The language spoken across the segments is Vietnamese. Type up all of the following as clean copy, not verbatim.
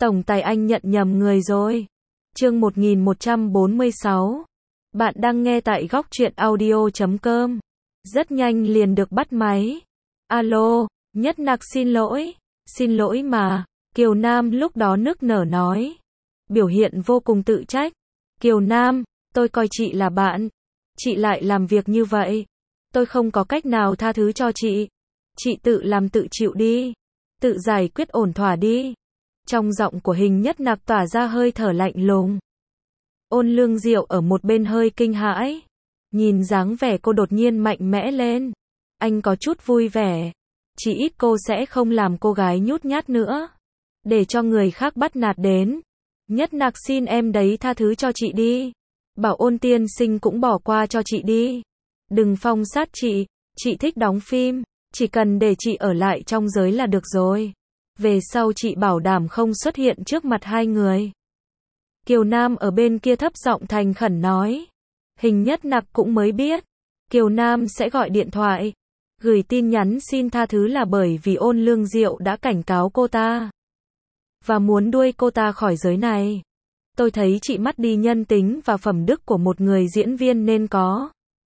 Tổng tài anh nhận nhầm người rồi. Chương 1146. Bạn đang nghe tại góc truyện audio.com. Rất nhanh liền được bắt máy. Alo, Nhất Nặc xin lỗi. Xin lỗi mà. Kiều Nam lúc đó nức nở nói. Biểu hiện vô cùng tự trách. Kiều Nam, tôi coi chị là bạn. Chị lại làm việc như vậy. Tôi không có cách nào tha thứ cho chị. Chị tự làm tự chịu đi. Tự giải quyết ổn thỏa đi. Trong giọng của Hình Nhất Nặc tỏa ra hơi thở lạnh lùng. Ôn Lương Diệu ở một bên hơi kinh hãi. Nhìn dáng vẻ cô đột nhiên mạnh mẽ lên. Anh có chút vui vẻ. Chỉ ít cô sẽ không làm cô gái nhút nhát nữa. Để cho người khác bắt nạt đến. Nhất Nặc xin em đấy tha thứ cho chị đi. Bảo Ôn tiên sinh cũng bỏ qua cho chị đi. Đừng phong sát chị thích đóng phim. Chỉ cần để chị ở lại trong giới là được rồi. Về sau chị bảo đảm không xuất hiện trước mặt hai người. Kiều Nam ở bên kia thấp giọng thành khẩn nói. Hình Nhất Nặc cũng mới biết. Kiều Nam sẽ gọi điện thoại. Gửi tin nhắn xin tha thứ là bởi vì Ôn Lương Diệu đã cảnh cáo cô ta. Và muốn đuổi cô ta khỏi giới này. Tôi thấy chị mất đi nhân tính và phẩm đức của một người diễn viên nên có.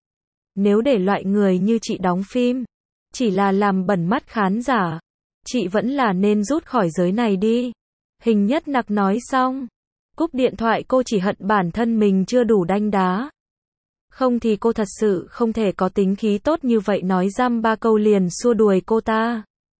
Nếu để loại người như chị đóng phim, chỉ là làm bẩn mắt khán giả. Chị vẫn là nên rút khỏi giới này đi. Hình Nhất Nặc nói xong. Cúp điện thoại cô chỉ hận bản thân mình chưa đủ đanh đá. Không thì cô thật sự không thể có tính khí tốt như vậy nói dăm ba câu liền xua đuổi cô ta.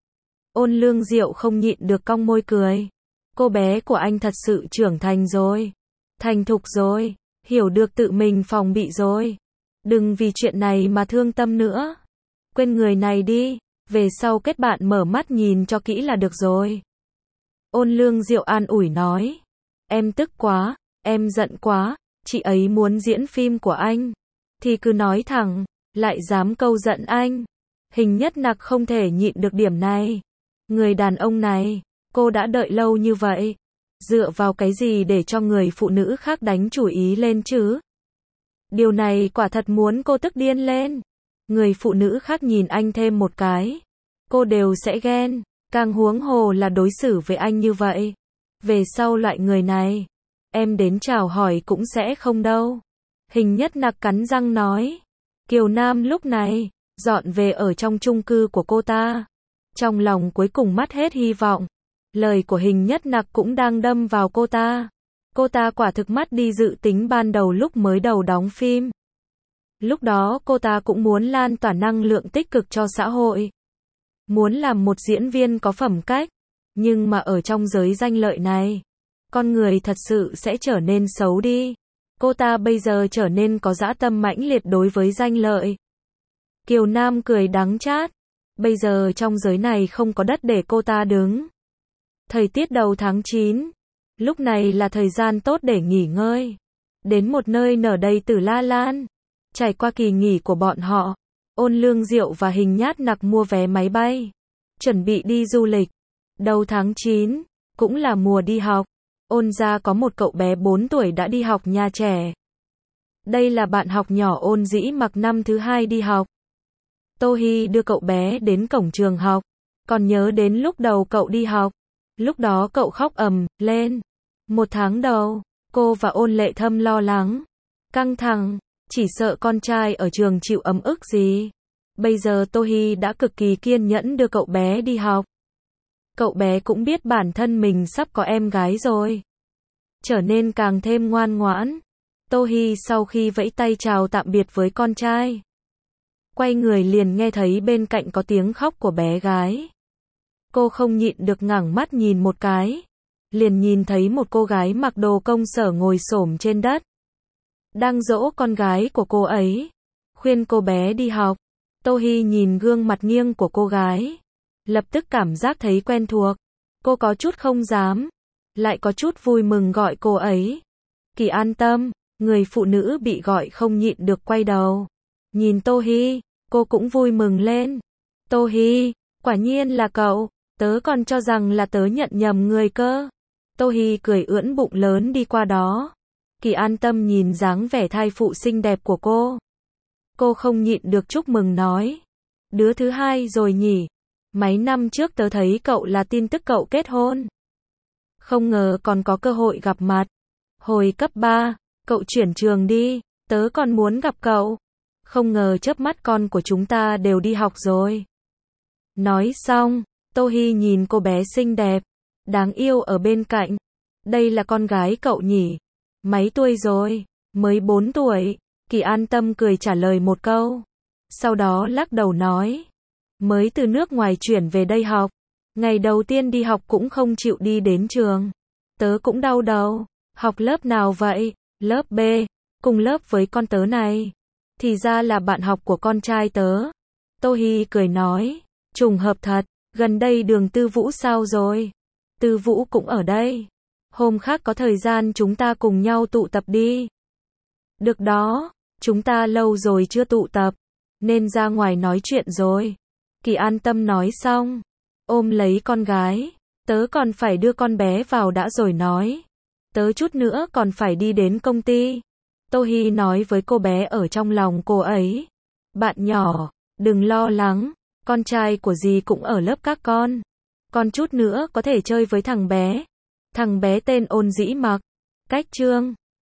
Ôn Lương Diệu không nhịn được cong môi cười. Cô bé của anh thật sự trưởng thành rồi. Thành thục rồi. Hiểu được tự mình phòng bị rồi. Đừng vì chuyện này mà thương tâm nữa. Quên người này đi. Về sau kết bạn mở mắt nhìn cho kỹ là được rồi. Ôn Lương Diệu an ủi nói. Em tức quá, em giận quá, chị ấy muốn diễn phim của anh. Thì cứ nói thẳng, lại dám câu giận anh. Hình Nhất Nặc không thể nhịn được điểm này. Người đàn ông này, cô đã đợi lâu như vậy. Dựa vào cái gì để cho người phụ nữ khác đánh chủ ý lên chứ? Điều này quả thật muốn cô tức điên lên. Người phụ nữ khác nhìn anh thêm một cái. Cô đều sẽ ghen. Càng huống hồ là đối xử với anh như vậy. Về sau loại người này, em đến chào hỏi cũng sẽ không đâu. Hình Nhất Nặc cắn răng nói. Kiều Nam lúc này, dọn về ở trong chung cư của cô ta. Trong lòng cuối cùng mất hết hy vọng. Lời của Hình Nhất Nặc cũng đang đâm vào cô ta. Cô ta quả thực mất đi dự tính ban đầu lúc mới đầu đóng phim. Lúc đó cô ta cũng muốn lan tỏa năng lượng tích cực cho xã hội. Muốn làm một diễn viên có phẩm cách. Nhưng mà ở trong giới danh lợi này, con người thật sự sẽ trở nên xấu đi. Cô ta bây giờ trở nên có dã tâm mãnh liệt đối với danh lợi. Kiều Nam cười đắng chát. Bây giờ trong giới này không có đất để cô ta đứng. Thời tiết đầu tháng 9. Lúc này là thời gian tốt để nghỉ ngơi. Đến một nơi nở đầy Tử La Lan. Trải qua kỳ nghỉ của bọn họ, Ôn Lương Diệu và Hình Nhất Nặc mua vé máy bay. Chuẩn bị đi du lịch. Đầu tháng 9, cũng là mùa đi học. Ôn gia có một cậu bé 4 tuổi đã đi học nhà trẻ. Đây là bạn học nhỏ Ôn Dĩ Mặc năm thứ 2 đi học. Tô Hi đưa cậu bé đến cổng trường học. Còn nhớ đến lúc đầu cậu đi học. Lúc đó cậu khóc ầm lên. Một tháng đầu, cô và Ôn Lệ Thâm lo lắng. Căng thẳng, chỉ sợ con trai ở trường chịu ấm ức gì. Bây giờ Tô Hi đã cực kỳ kiên nhẫn đưa cậu bé đi học. Cậu bé cũng biết bản thân mình sắp có em gái rồi. Trở nên càng thêm ngoan ngoãn. Tô Hi sau khi vẫy tay chào tạm biệt với con trai. Quay người liền nghe thấy bên cạnh có tiếng khóc của bé gái. Cô không nhịn được ngẩng mắt nhìn một cái. Liền nhìn thấy một cô gái mặc đồ công sở ngồi xổm trên đất. Đang dỗ con gái của cô ấy. Khuyên cô bé đi học. Tô Hi nhìn gương mặt nghiêng của cô gái. Lập tức cảm giác thấy quen thuộc. Cô có chút không dám. Lại có chút vui mừng gọi cô ấy. Kỳ An Tâm. Người phụ nữ bị gọi không nhịn được quay đầu. Nhìn Tô Hi, cô cũng vui mừng lên. Tô Hi, quả nhiên là cậu. Tớ còn cho rằng là tớ nhận nhầm người cơ. Tô Hi cười ưỡn bụng lớn đi qua đó. Kỳ An Tâm nhìn dáng vẻ thai phụ xinh đẹp của cô. Cô không nhịn được chúc mừng nói. Đứa thứ hai rồi nhỉ. Mấy năm trước tớ thấy cậu là tin tức cậu kết hôn. Không ngờ còn có cơ hội gặp mặt. Hồi cấp 3, cậu chuyển trường đi, tớ còn muốn gặp cậu. Không ngờ chớp mắt con của chúng ta đều đi học rồi. Nói xong, Tô Hi nhìn cô bé xinh đẹp, đáng yêu ở bên cạnh. Đây là con gái cậu nhỉ? Mấy tuổi rồi? Mới 4 tuổi. Kỳ an tâm cười trả lời một câu. Sau đó lắc đầu nói. Mới từ nước ngoài chuyển về đây học. Ngày đầu tiên đi học cũng không chịu đi đến trường. Tớ cũng đau đầu. Học lớp nào vậy? Lớp B. Cùng lớp với con tớ này. Thì ra là bạn học của con trai tớ. Tô Hi cười nói. Trùng hợp thật. Gần đây Đường Tư Vũ sao rồi? Tư Vũ cũng ở đây. Hôm khác có thời gian chúng ta cùng nhau tụ tập đi. Được đó. Chúng ta lâu rồi chưa tụ tập. Nên ra ngoài nói chuyện rồi. Kỳ an tâm nói xong. Ôm lấy con gái. Tớ còn phải đưa con bé vào đã rồi nói. Tớ chút nữa còn phải đi đến công ty. Tô Hi nói với cô bé ở trong lòng cô ấy. Bạn nhỏ, đừng lo lắng. Con trai của dì cũng ở lớp các con. Con chút nữa có thể chơi với thằng bé. Thằng bé tên Ôn Dĩ Mặc. Cách chương